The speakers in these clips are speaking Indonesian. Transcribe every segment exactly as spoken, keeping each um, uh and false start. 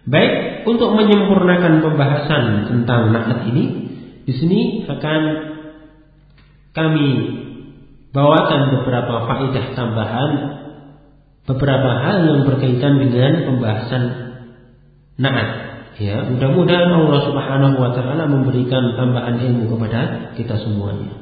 Baik, untuk menyempurnakan pembahasan tentang na'at ini, di sini akan kami bawakan beberapa faedah tambahan, beberapa hal yang berkaitan dengan pembahasan na'at. Ya, mudah-mudahan Allah Subhanahu wa taala memberikan tambahan ilmu kepada kita semuanya.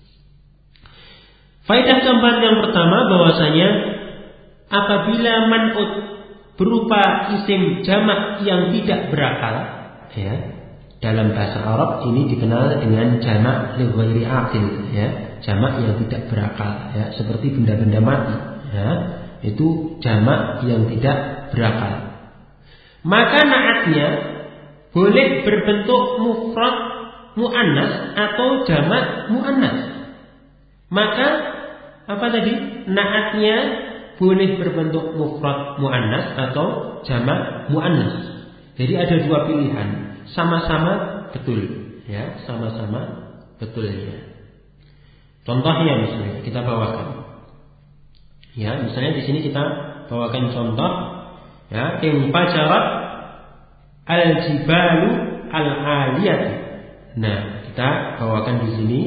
Faedah tambahan yang pertama bahwasanya apabila man'ut berupa isim jamak yang tidak berakal, ya, dalam bahasa Arab ini dikenal dengan jamak li ghairi aqil, ya, jamak yang tidak berakal, ya, seperti benda-benda mati, ya, itu jamak yang tidak berakal. Maka na'atnya boleh berbentuk mufrad muannas atau jamak muannas. Maka apa tadi? Na'atnya boleh berbentuk mufrad muannas atau jamak muannas. Jadi ada dua pilihan, sama-sama betul, ya, sama-sama betulnya. Contohnya misalnya kita bawakan, ya, misalnya di sini kita bawakan contoh, ya, infajarat al-jibalu al-aliyah. Nah, kita bawakan di sini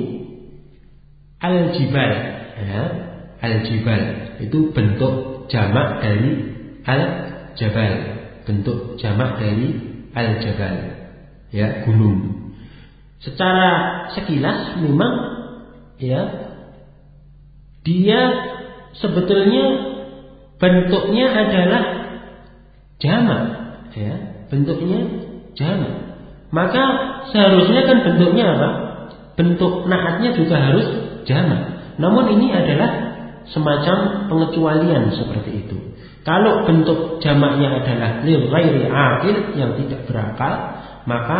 al-jibal, ya, al-jibal itu bentuk jamak dari al-jabal, bentuk jamak dari al-jabal, ya, gunung. Secara sekilas memang, ya, dia sebetulnya bentuknya adalah jamak, ya, bentuknya jamak. Maka seharusnya kan bentuknya apa? Bentuk na'atnya juga harus jamak. Namun ini adalah semacam pengecualian seperti itu. Kalau bentuk jamaknya adalah li ghairi aqil, yang tidak berakal, maka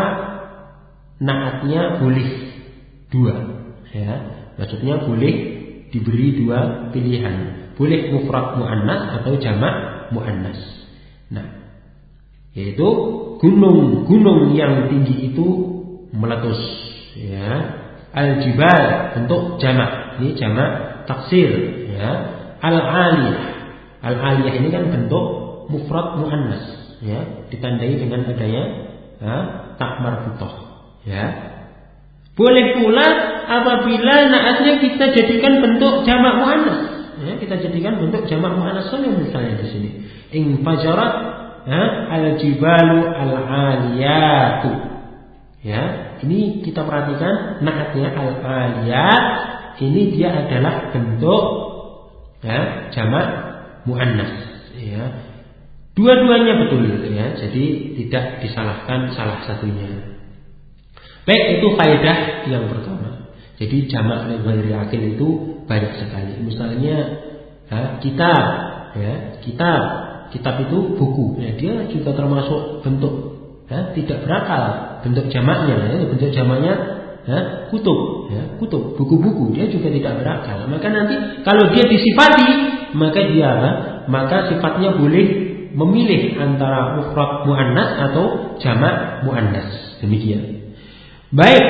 na'atnya boleh dua, ya. Maksudnya boleh diberi dua pilihan, boleh mufrad muannas atau jamak muannas. Nah, yaitu gunung-gunung yang tinggi itu meletus, ya. Al-jibal bentuk jamak, ini jamak taksir, ya. Al-aliyah, al-aliyah ini kan bentuk mufrad muannas, ya, ditandai dengan adanya, ya, tak marbutah, ya. Boleh pula apabila na'atnya kita jadikan bentuk jamak muannas, ya, kita jadikan bentuk jamak muannas saja, misalnya di sini infajarat, ya, al-jibalu al-aliyatu, ya. Ini kita perhatikan na'atnya al-aliyat, ini dia adalah bentuk, ya, jamak muannas, ya. Dua-duanya betul, ya. Jadi tidak disalahkan salah satunya. Baik, itu faedah yang pertama. Jadi jamak li ghairi aqil itu banyak sekali. Misalnya, ya, kitab, ya, kitab, kitab itu buku, ya, dia juga termasuk bentuk, ya, tidak berakal, bentuk jamaknya, ya, bentuk jamaknya, ya, kutub, ya, kutub, buku-buku, dia juga tidak berakal. Maka nanti kalau dia disifati, maka dia apa? Maka sifatnya boleh memilih antara mufrad muannas atau jamak muannas. Demikian. Baik.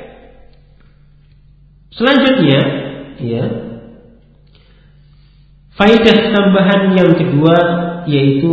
Selanjutnya, ya, faedah tambahan yang kedua yaitu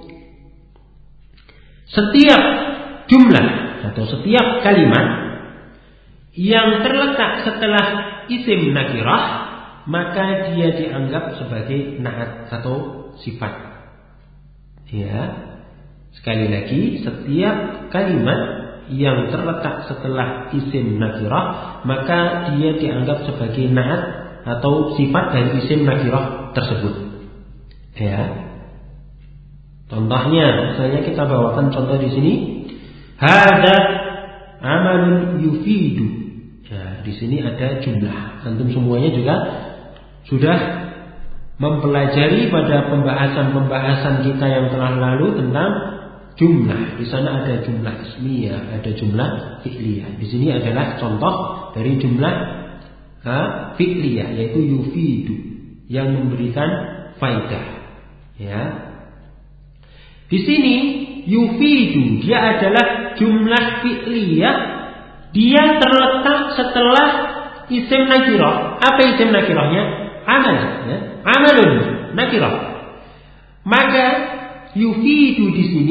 setiap jumlah atau setiap kalimat yang terletak setelah isim nakirah, maka dia dianggap sebagai na'at atau sifat. Ya, sekali lagi, setiap kalimat yang terletak setelah isim nakirah, maka dia dianggap sebagai na'at atau sifat dari isim nakirah tersebut. Ya. Contohnya, misalnya kita bawakan contoh di sini, hada amalun yufidu. Ya, di sini ada jumlah. Antum semuanya juga sudah mempelajari pada pembahasan-pembahasan kita yang telah lalu tentang jumlah. Di sana ada jumlah ismiyah, ada jumlah fi'liyah. Di sini adalah contoh dari jumlah ha, fi'liyah, yaitu yufidu, yang memberikan faidah. Ya. Di sini yufidu, dia adalah jumlah fi'liyah, dia terletak setelah isim nakirah. Apa isim nakirahnya? Amal, ya. Amalun nakirah. Maka yufidu di sini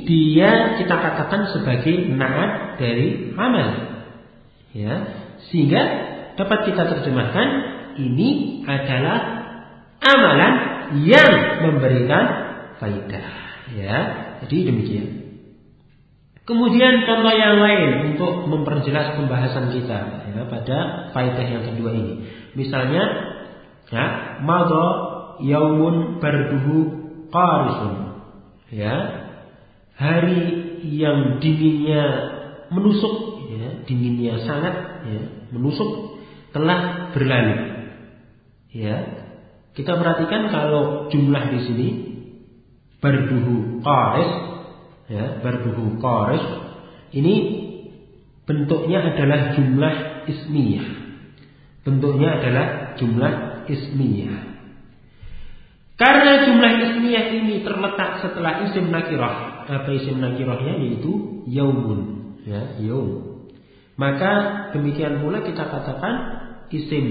dia kita katakan sebagai na'at dari amal. Ya, sehingga dapat kita terjemahkan ini adalah amalan yang memberikan faidah. Ya, jadi demikian. Kemudian contoh yang lain untuk memperjelas pembahasan kita ya, pada faidah yang kedua ini. Misalnya, ya, madha yaumun barduhu qarisun. Ya, hari yang dinginnya menusuk, ya, dinginnya sangat, ya, menusuk telah berlalu. Ya, kita perhatikan kalau jumlah di sini barduhu qaris, ya, barduhu qaris ini bentuknya adalah jumlah ismiyah. Bentuknya adalah jumlah ismiyah. Karena jumlah ismiyah ini terletak setelah isim nakirah. Apa isim nakirahnya? Yaitu yaumun, ya, yaum. Maka demikian pula kita katakan isim,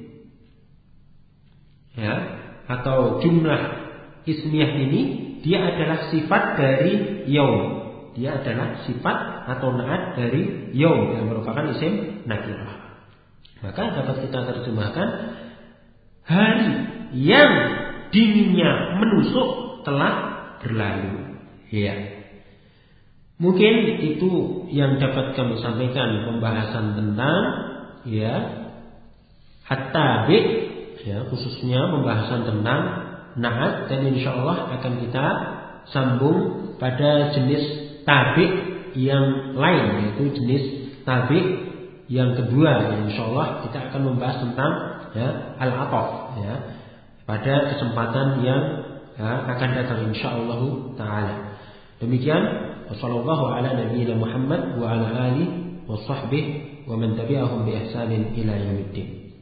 ya, atau jumlah ismiyah ini dia adalah sifat dari yaum. Dia adalah sifat atau naat dari yaum yang merupakan isim nakirah. Maka dapat kita terjemahkan hari yang dinginnya menusuk telah berlalu. Ya. Mungkin itu yang dapat kami sampaikan pembahasan tentang ya at-tabi, ya, khususnya pembahasan tentang na'at, dan insyaallah akan kita sambung pada jenis tabi yang lain, yaitu jenis tabi yang kedua. Insyaallah kita akan membahas tentang ya al-ataf, ya, pada kesempatan yang ya, akan datang insyaallah taala. Demikian, wassallallahu ala nabiyyina Muhammad wa ala alihi wa sahbihi wa man tabi'ahum bi ihsanin ila yaumiddin.